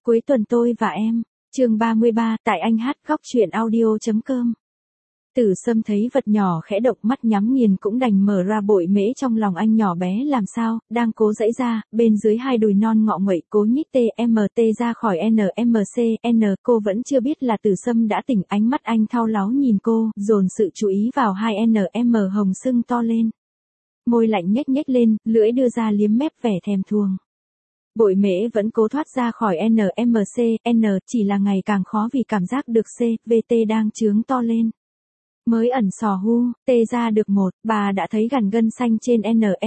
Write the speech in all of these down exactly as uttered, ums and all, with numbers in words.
Cuối tuần tôi và em, chương ba mươi ba, tại anh hát góc truyện audio.com. Tử Sâm thấy vật nhỏ khẽ động, mắt nhắm nghiền cũng đành mở ra. Bội Mễ trong lòng anh nhỏ bé làm sao, đang cố giãy ra, bên dưới hai đùi non ngọ nguậy cố nhích tmt ra khỏi nmcn. Cô vẫn chưa biết là Tử Sâm đã tỉnh, ánh mắt anh thao láo nhìn cô, dồn sự chú ý vào hai nm hồng sưng to lên. Môi lạnh nhếch nhếch lên, lưỡi đưa ra liếm mép vẻ thèm thuồng. Bội Mễ vẫn cố thoát ra khỏi nmcn, chỉ là ngày càng khó vì cảm giác được cvt đang trướng to lên. Mới ẩn sò hu, tê ra được một, bà đã thấy gàn gân xanh trên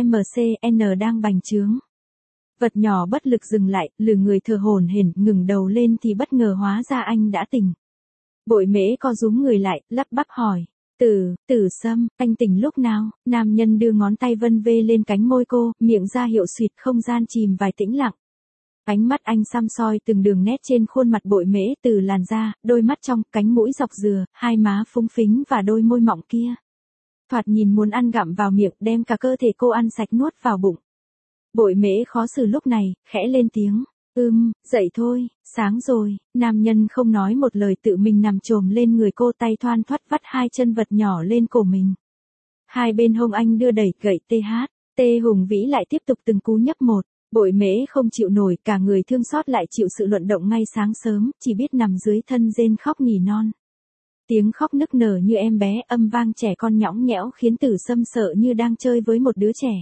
nmcn đang bành trướng. Vật nhỏ bất lực dừng lại, lừ người thở hổn hển, ngừng đầu lên thì bất ngờ hóa ra anh đã tỉnh. Bội Mễ co rúm người lại, lắp bắp hỏi. Tử, Tử Sâm, anh tỉnh lúc nào? Nam nhân đưa ngón tay vân vê lên cánh môi cô, miệng ra hiệu suýt, không gian chìm vài tĩnh lặng. Ánh mắt anh săm soi từng đường nét trên khuôn mặt Bội Mễ, từ làn da, đôi mắt trong, cánh mũi dọc dừa, hai má phúng phính và đôi môi mọng kia. Thoạt nhìn muốn ăn gặm vào miệng, đem cả cơ thể cô ăn sạch nuốt vào bụng. Bội Mễ khó xử lúc này, khẽ lên tiếng. Ừm, dậy thôi, sáng rồi. Nam nhân không nói một lời, tự mình nằm chồm lên người cô, tay thoăn thoắt vắt hai chân vật nhỏ lên cổ mình. Hai bên hông anh đưa đẩy, gậy tê hát, tê hùng vĩ lại tiếp tục từng cú nhấp một. Bội Mễ không chịu nổi, cả người thương xót lại chịu sự luận động ngay sáng sớm, chỉ biết nằm dưới thân rên khóc nỉ non. Tiếng khóc nức nở như em bé, âm vang trẻ con nhõng nhẽo khiến Tử Sâm sợ như đang chơi với một đứa trẻ.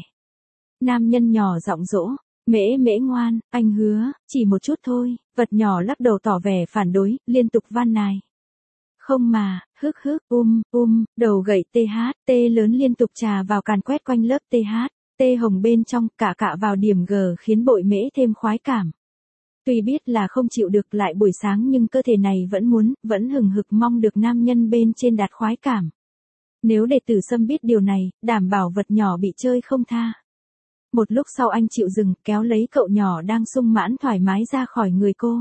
Nam nhân nhỏ giọng dỗ. Mễ Mễ ngoan, anh hứa, chỉ một chút thôi. Vật nhỏ lắc đầu tỏ vẻ phản đối, liên tục van nài. Không mà, hức hức, um, um, đầu gậy tê hát, tê lớn liên tục trà vào càn quét quanh lớp tê hát, tê hồng bên trong, cả cạ vào điểm G khiến Bội Mễ thêm khoái cảm. Tuy biết là không chịu được lại buổi sáng nhưng cơ thể này vẫn muốn, vẫn hừng hực mong được nam nhân bên trên đạt khoái cảm. Nếu để Tử Sâm biết điều này, đảm bảo vật nhỏ bị chơi không tha. Một lúc sau anh chịu dừng, kéo lấy cậu nhỏ đang sung mãn thoải mái ra khỏi người cô.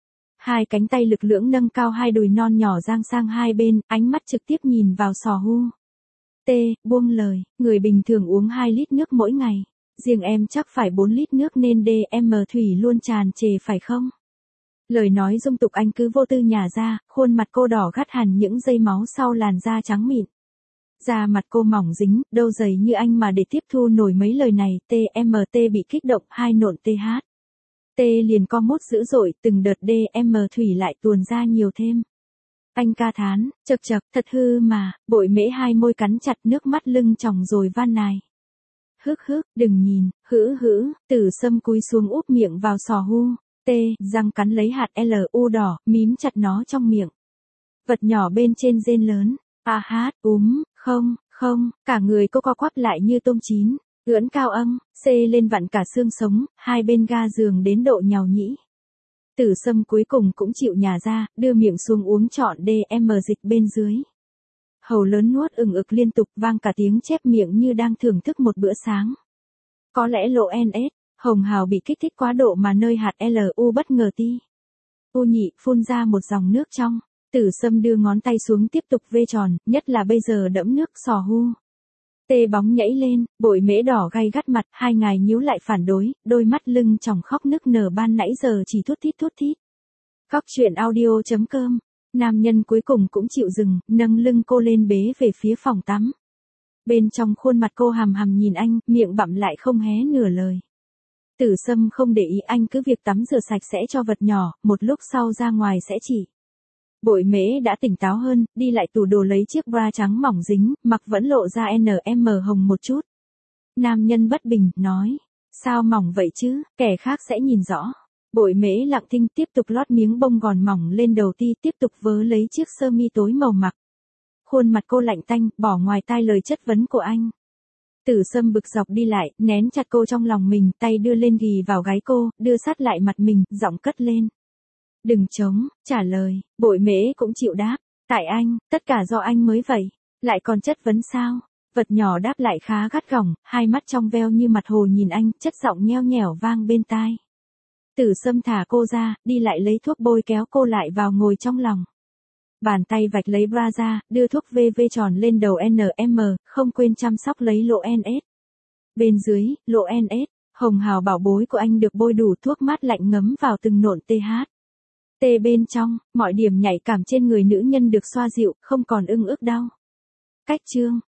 Hai cánh tay lực lưỡng nâng cao hai đùi non nhỏ dang sang hai bên, ánh mắt trực tiếp nhìn vào sò hu. Tê, buông lời, người bình thường uống hai lít nước mỗi ngày. Riêng em chắc phải bốn lít nước nên đê em thủy luôn tràn trề phải không? Lời nói dung tục anh cứ vô tư nhả ra, khuôn mặt cô đỏ gắt hẳn những dây máu sau làn da trắng mịn. Da mặt cô mỏng dính, đâu dày như anh mà để tiếp thu nổi mấy lời này. tê em tê bị kích động, hai nộn tê hát. Tê liền co mút dữ dội, từng đợt đê em thủy lại tuồn ra nhiều thêm. Anh ca thán, chật chật, thật hư mà. Bội Mễ hai môi cắn chặt, nước mắt lưng tròng rồi van nài. Hức hức, đừng nhìn, hữ hữ. Tử Sâm cúi xuống úp miệng vào sò hu. Tê, răng cắn lấy hạt lu đỏ, mím chặt nó trong miệng. Vật nhỏ bên trên rên lớn. A hát, úm, không, không, cả người cô co quắp lại như tôm chín, ưỡn cao âng, xê lên vặn cả xương sống, hai bên ga giường đến độ nhàu nhĩ. Tử Sâm cuối cùng cũng chịu nhả ra, đưa miệng xuống uống trọn đê em dịch bên dưới. Hầu lớn nuốt ừng ực liên tục, vang cả tiếng chép miệng như đang thưởng thức một bữa sáng. Có lẽ lộ en ét, hồng hào bị kích thích quá độ mà nơi hạt lu bất ngờ ti. U nhị phun ra một dòng nước trong. Tử Sâm đưa ngón tay xuống tiếp tục vê tròn, nhất là bây giờ đẫm nước sò hu. Tê bóng nhảy lên, Bội Mễ đỏ gay gắt mặt, hai ngài nhíu lại phản đối, đôi mắt lưng tròng khóc nức nở ban nãy giờ chỉ thút thít thút thít. Góc truyện audio.com. Nam nhân cuối cùng cũng chịu dừng, nâng lưng cô lên bế về phía phòng tắm. Bên trong khuôn mặt cô hằm hằm nhìn anh, miệng bặm lại không hé nửa lời. Tử Sâm không để ý, anh cứ việc tắm rửa sạch sẽ cho vật nhỏ, một lúc sau ra ngoài sẽ chỉ. Bội Mễ đã tỉnh táo hơn, đi lại tủ đồ lấy chiếc bra trắng mỏng dính, mặc vẫn lộ ra nm hồng một chút. Nam nhân bất bình, nói. Sao mỏng vậy chứ, kẻ khác sẽ nhìn rõ. Bội Mễ lặng thinh, tiếp tục lót miếng bông gòn mỏng lên đầu ti, tiếp tục vớ lấy chiếc sơ mi tối màu mặc. Khuôn mặt cô lạnh tanh, bỏ ngoài tai lời chất vấn của anh. Tử Sâm bực dọc đi lại, nén chặt cô trong lòng mình, tay đưa lên ghì vào gáy cô, đưa sát lại mặt mình, giọng cất lên. Đừng chống, trả lời. Bội Mễ cũng chịu đáp. Tại anh, tất cả do anh mới vậy. Lại còn chất vấn sao? Vật nhỏ đáp lại khá gắt gỏng, hai mắt trong veo như mặt hồ nhìn anh, chất giọng nheo nhẻo vang bên tai. Tử Sâm thả cô ra, đi lại lấy thuốc bôi kéo cô lại vào ngồi trong lòng. Bàn tay vạch lấy bra ra, đưa thuốc vê vê tròn lên đầu nm, không quên chăm sóc lấy lộ en ét. Bên dưới, lộ en ét, hồng hào bảo bối của anh được bôi đủ thuốc mát lạnh ngấm vào từng nộn tê hát. Tê bên trong, mọi điểm nhạy cảm trên người nữ nhân được xoa dịu, không còn ưng ức đau. Cách chương